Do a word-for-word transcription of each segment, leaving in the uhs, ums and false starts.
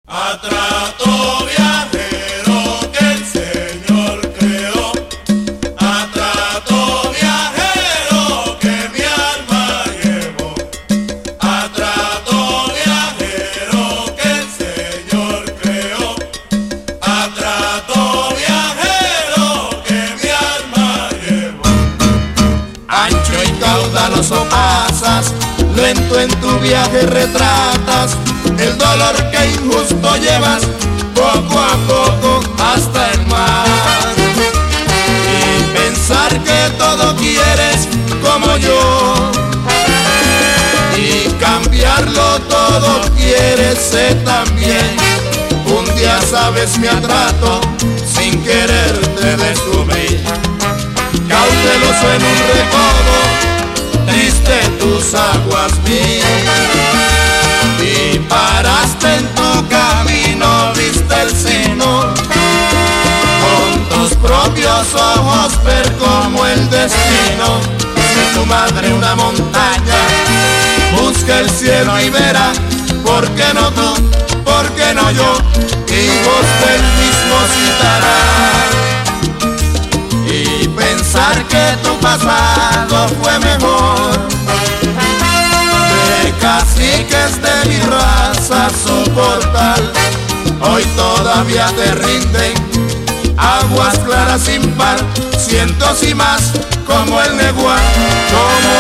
Atrato viajero que el Señor creó, atrato viajero que mi alma llevó, atrato viajero que el Señor creó, atrato viajero que mi alma llevó. Ancho y caudaloso pasas, lento en tu viaje retratas el dolor que injusto llevas, poco a poco hasta el mar. Y pensar que todo quieres como yo, y cambiarlo todo quieres ser también. Un día sabes mi atrato, sin querer te descubrí, cauteloso en un recodo, triste tus aguas vi. Y paraste en tu camino, viste el sino, con tus propios ojos ver como el destino. Si tu madre una montaña, busca el cielo y verá, ¿por qué no tú? ¿Por qué no yo? Hijos del mismo citará. Y pensar que tu pasado fue mejor, caciques de mi raza soportar, hoy todavía te rinden aguas claras sin par, cientos y más como el Neguá, como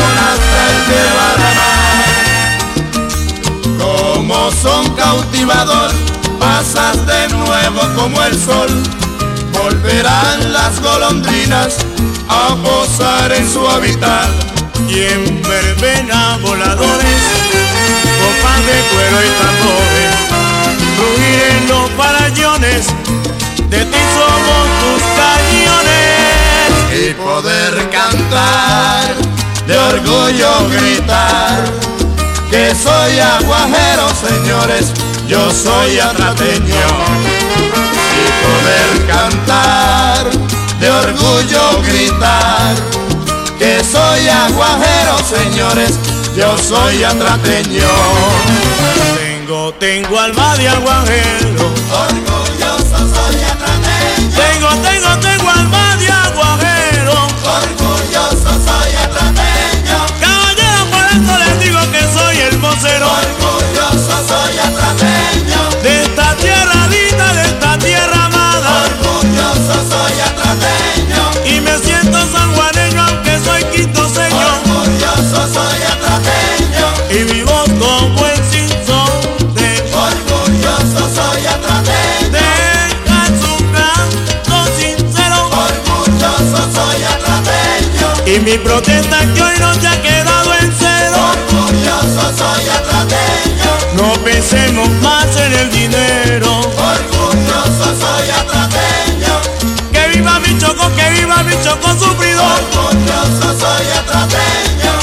Nastra el de Baramar. Como son cautivador, pasas de nuevo como el sol, volverán las golondrinas a posar en su hábitat. Y en verbena voladores, copas de cuero y tambores, rugir en los farallones, de ti somos tus cañones. Y poder cantar, de orgullo gritar, que soy aguajero, señores, yo soy atrateño. Y poder cantar, de orgullo gritar, que soy aguajero, señores, yo soy atrateño. Tengo, tengo alma de aguajero, orgulloso soy atrateño. Tengo, tengo, tengo alma de aguajero, orgulloso soy atrateño. Caballero, por esto les digo que soy el vocero, orgulloso soy atrateño. de esta tierra linda, de esta tierra amada, orgulloso soy atrateño. Y me siento sanjuaneño aunque soy quitoseño, orgulloso soy atrateño. Y vivo como el sinsonte, orgulloso soy atrateño. deja su canto sincero, orgulloso soy atrateño. Y mi protesta que hoy no se ha quedado en cero, orgulloso soy atrateño. no pensemos más en el dinero, orgulloso soy atrateño. que viva mi Chocó, que viva mi Chocó sufridor. Orgulloso soy atrateño.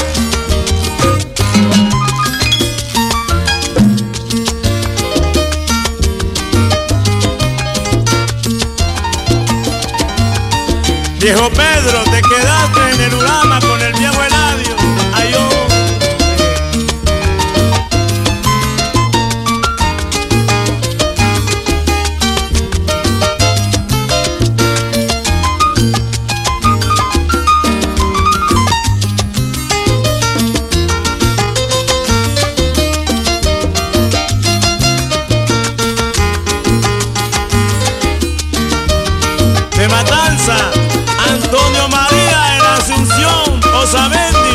Viejo Pedro, te quedaste en el Urama con el viejo Eladio. Ay, oh. De Matanza, Antonio María en Asunción, Osamendi.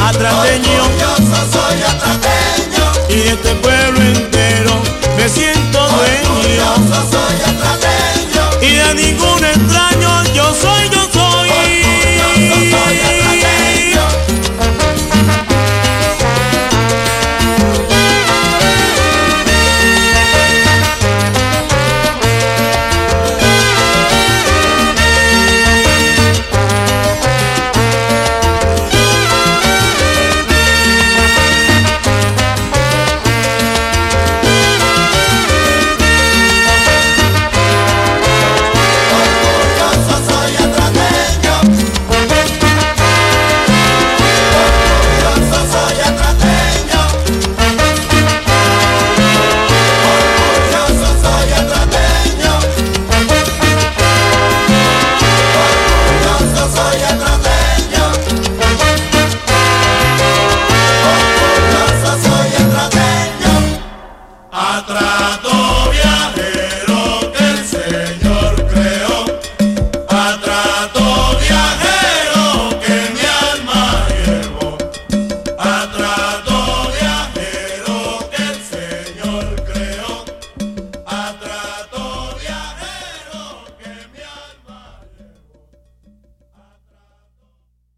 atrateño. Orgulloso soy atrateño. Y este pueblo